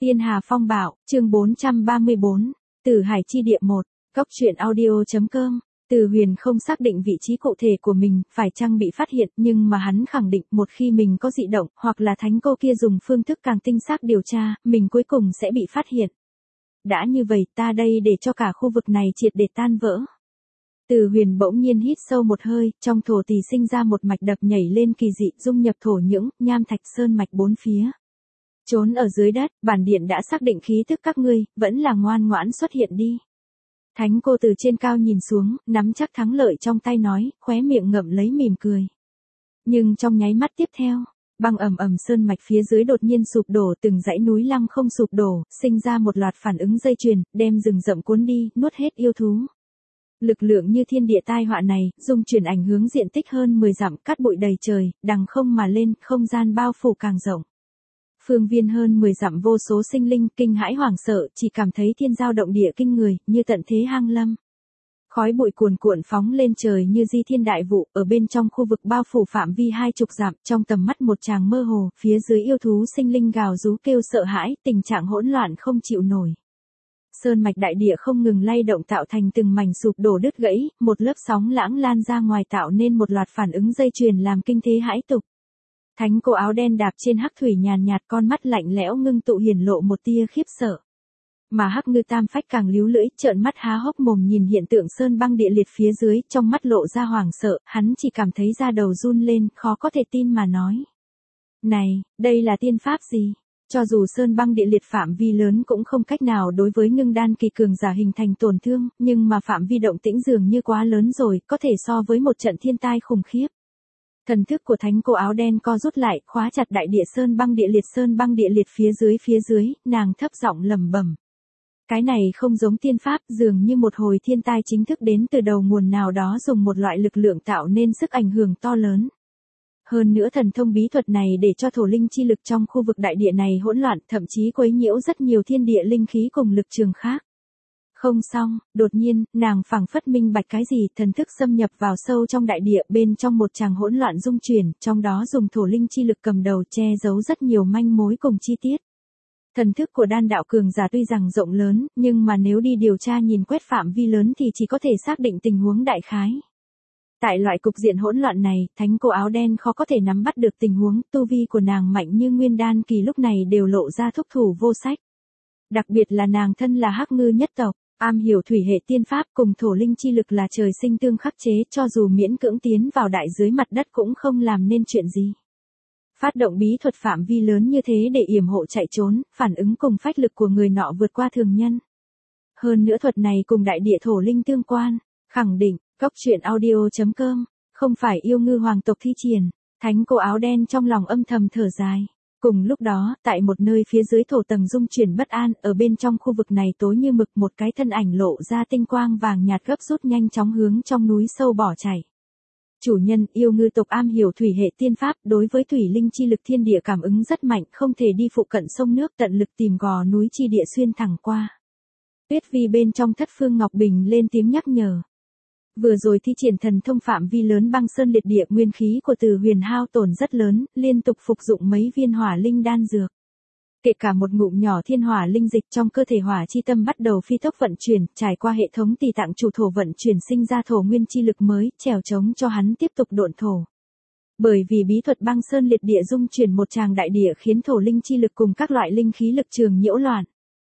Tiên Hà Phong Bạo, chương 434, Tử Hải Chi Địa 1, Cốc truyện audio.com. Từ Huyền không xác định vị trí cụ thể của mình, phải chăng bị phát hiện, nhưng mà hắn khẳng định một khi mình có dị động, hoặc là thánh cô kia dùng phương thức càng tinh xác điều tra, mình cuối cùng sẽ bị phát hiện. Đã như vậy ta đây để cho cả khu vực này triệt để tan vỡ. Từ Huyền bỗng nhiên hít sâu một hơi, trong thổ tỷ sinh ra một mạch đập nhảy lên kỳ dị, dung nhập thổ nhưỡng, nham thạch sơn mạch bốn phía. Trốn ở dưới đất, bản điện đã xác định khí thức các ngươi, vẫn là ngoan ngoãn xuất hiện đi. Thánh cô từ trên cao nhìn xuống, nắm chắc thắng lợi trong tay nói, khóe miệng ngậm lấy mỉm cười. Nhưng trong nháy mắt tiếp theo, băng ầm ầm sơn mạch phía dưới đột nhiên sụp đổ, từng dãy núi lăng không sụp đổ, sinh ra một loạt phản ứng dây chuyền, đem rừng rậm cuốn đi, nuốt hết yêu thú. Lực lượng như thiên địa tai họa này, dung chuyển ảnh hướng diện tích hơn 10 dặm, cát bụi đầy trời, đằng không mà lên, không gian bao phủ càng rộng. Phương viên hơn 10 dặm vô số sinh linh kinh hãi hoảng sợ, chỉ cảm thấy thiên giao động địa kinh người, như tận thế hang lâm. Khói bụi cuồn cuộn phóng lên trời như di thiên đại vụ, ở bên trong khu vực bao phủ phạm vi 20 dặm, trong tầm mắt một tràng mơ hồ, phía dưới yêu thú sinh linh gào rú kêu sợ hãi, tình trạng hỗn loạn không chịu nổi. Sơn mạch đại địa không ngừng lay động tạo thành từng mảnh sụp đổ đứt gãy, một lớp sóng lãng lan ra ngoài tạo nên một loạt phản ứng dây chuyền làm kinh thế hãi tục. Thánh cô áo đen đạp trên hắc thủy nhàn nhạt, con mắt lạnh lẽo ngưng tụ hiển lộ một tia khiếp sợ. Mà hắc ngư tam phách càng líu lưỡi, trợn mắt há hốc mồm nhìn hiện tượng sơn băng địa liệt phía dưới, trong mắt lộ ra hoảng sợ, hắn chỉ cảm thấy da đầu run lên, khó có thể tin mà nói. Này, đây là tiên pháp gì? Cho dù sơn băng địa liệt phạm vi lớn cũng không cách nào đối với ngưng đan kỳ cường giả hình thành tổn thương, nhưng mà phạm vi động tĩnh dường như quá lớn rồi, có thể so với một trận thiên tai khủng khiếp. Thần thức của thánh cô áo đen co rút lại, khóa chặt đại địa sơn băng địa liệt phía dưới, nàng thấp giọng lẩm bẩm. Cái này không giống tiên pháp, dường như một hồi thiên tai chính thức đến từ đầu nguồn nào đó dùng một loại lực lượng tạo nên sức ảnh hưởng to lớn. Hơn nữa thần thông bí thuật này để cho thổ linh chi lực trong khu vực đại địa này hỗn loạn, thậm chí quấy nhiễu rất nhiều thiên địa linh khí cùng lực trường khác. Không xong, đột nhiên, nàng phảng phất minh bạch cái gì, thần thức xâm nhập vào sâu trong đại địa, bên trong một tràng hỗn loạn dung chuyển, trong đó dùng thổ linh chi lực cầm đầu che giấu rất nhiều manh mối cùng chi tiết. Thần thức của đan đạo cường giả tuy rằng rộng lớn, nhưng mà nếu đi điều tra nhìn quét phạm vi lớn thì chỉ có thể xác định tình huống đại khái. Tại loại cục diện hỗn loạn này, thánh cô áo đen khó có thể nắm bắt được tình huống, tu vi của nàng mạnh như nguyên đan kỳ lúc này đều lộ ra thúc thủ vô sách. Đặc biệt là nàng thân là hắc ngư nhất tộc, am hiểu thủy hệ tiên pháp cùng thổ linh chi lực là trời sinh tương khắc chế, cho dù miễn cưỡng tiến vào đại dưới mặt đất cũng không làm nên chuyện gì. Phát động bí thuật phạm vi lớn như thế để yểm hộ chạy trốn, phản ứng cùng phách lực của người nọ vượt qua thường nhân. Hơn nữa thuật này cùng đại địa thổ linh tương quan, khẳng định, Cốc truyện audio.com, không phải yêu ngư hoàng tộc thi triển. Thánh cô áo đen trong lòng âm thầm thở dài. Cùng lúc đó, tại một nơi phía dưới thổ tầng dung chuyển bất an, ở bên trong khu vực này tối như mực, một cái thân ảnh lộ ra tinh quang vàng nhạt gấp rút nhanh chóng hướng trong núi sâu bỏ chạy. Chủ nhân, yêu ngư tộc am hiểu thủy hệ tiên pháp, đối với thủy linh chi lực thiên địa cảm ứng rất mạnh, không thể đi phụ cận sông nước, tận lực tìm gò núi chi địa xuyên thẳng qua. Tuyết Vi bên trong thất phương ngọc bình lên tiếng nhắc nhở. Vừa rồi thi triển thần thông phạm vi lớn băng sơn liệt địa, nguyên khí của Từ Huyền hao tổn rất lớn, liên tục phục dụng mấy viên hỏa linh đan dược. Kể cả một ngụm nhỏ thiên hỏa linh dịch trong cơ thể hỏa chi tâm bắt đầu phi tốc vận chuyển, trải qua hệ thống tỳ tạng chủ thổ vận chuyển sinh ra thổ nguyên chi lực mới, trèo trống cho hắn tiếp tục độn thổ. Bởi vì bí thuật băng sơn liệt địa dung chuyển một tràng đại địa khiến thổ linh chi lực cùng các loại linh khí lực trường nhiễu loạn.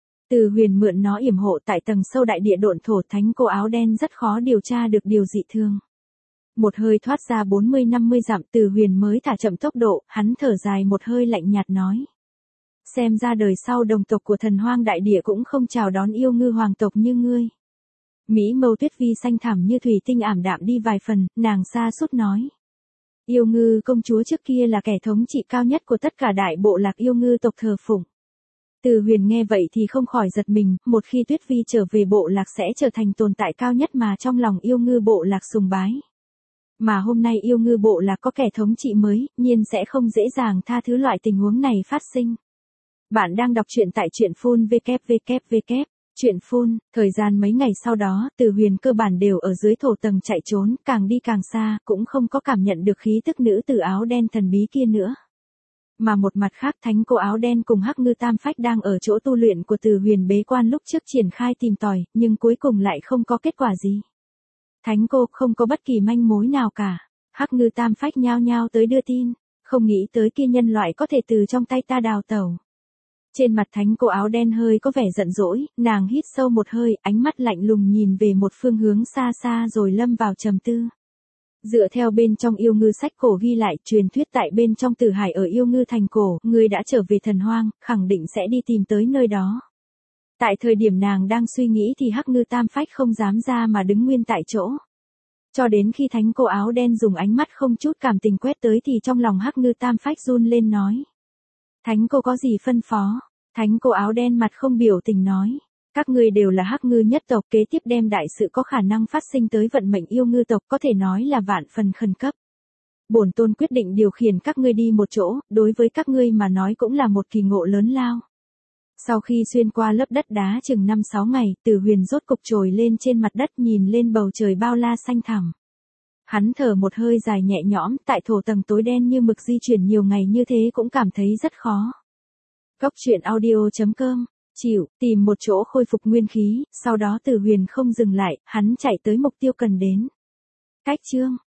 Từ Huyền mượn nó yểm hộ tại tầng sâu đại địa độn thổ, thánh cô áo đen rất khó điều tra được điều dị thương. Một hơi thoát ra 40-50 dặm, Từ Huyền mới thả chậm tốc độ, hắn thở dài một hơi lạnh nhạt nói. Xem ra đời sau đồng tộc của thần hoang đại địa cũng không chào đón yêu ngư hoàng tộc như ngươi. Mỹ mâu Tuyết Vi xanh thẳm như thủy tinh ảm đạm đi vài phần, nàng xa sút nói. Yêu ngư công chúa trước kia là kẻ thống trị cao nhất của tất cả đại bộ lạc yêu ngư tộc thờ phụng. Từ Huyền nghe vậy thì không khỏi giật mình, một khi Tuyết Vi trở về bộ lạc sẽ trở thành tồn tại cao nhất mà trong lòng yêu ngư bộ lạc sùng bái. Mà hôm nay yêu ngư bộ lạc có kẻ thống trị mới, nhiên sẽ không dễ dàng tha thứ loại tình huống này phát sinh. Bạn đang đọc truyện tại truyện phun www. Truyện phun, thời gian mấy ngày sau đó, Từ Huyền cơ bản đều ở dưới thổ tầng chạy trốn, càng đi càng xa, cũng không có cảm nhận được khí tức nữ tử áo đen thần bí kia nữa. Mà một mặt khác thánh cô áo đen cùng Hắc Ngư Tam Phách đang ở chỗ tu luyện của Từ Huyền bế quan lúc trước triển khai tìm tòi, nhưng cuối cùng lại không có kết quả gì. Thánh cô không có bất kỳ manh mối nào cả. Hắc Ngư Tam Phách nhao nhao tới đưa tin, không nghĩ tới kia nhân loại có thể từ trong tay ta đào tẩu. Trên mặt thánh cô áo đen hơi có vẻ giận dỗi, nàng hít sâu một hơi, ánh mắt lạnh lùng nhìn về một phương hướng xa xa rồi lâm vào trầm tư. Dựa theo bên trong yêu ngư sách cổ ghi lại, truyền thuyết tại bên trong Tử Hải ở yêu ngư thành cổ, người đã trở về thần hoang, khẳng định sẽ đi tìm tới nơi đó. Tại thời điểm nàng đang suy nghĩ thì Hắc Ngư Tam Phách không dám ra mà đứng nguyên tại chỗ. Cho đến khi thánh cô áo đen dùng ánh mắt không chút cảm tình quét tới thì trong lòng Hắc Ngư Tam Phách run lên nói. Thánh cô có gì phân phó? Thánh cô áo đen mặt không biểu tình nói. Các ngươi đều là Hắc Ngư nhất tộc, kế tiếp đem đại sự có khả năng phát sinh tới vận mệnh yêu ngư tộc, có thể nói là vạn phần khẩn cấp. Bổn tôn quyết định điều khiển các ngươi đi một chỗ, đối với các ngươi mà nói cũng là một kỳ ngộ lớn lao. Sau khi xuyên qua lớp đất đá chừng 5-6 ngày, Từ Huyền rốt cục trồi lên trên mặt đất nhìn lên bầu trời bao la xanh thẳm. Hắn thở một hơi dài nhẹ nhõm, tại thổ tầng tối đen như mực di chuyển nhiều ngày như thế cũng cảm thấy rất khó. Góc truyện audio.com, chịu, tìm một chỗ khôi phục nguyên khí, sau đó Từ Huyền không dừng lại, hắn chạy tới mục tiêu cần đến. Cách chương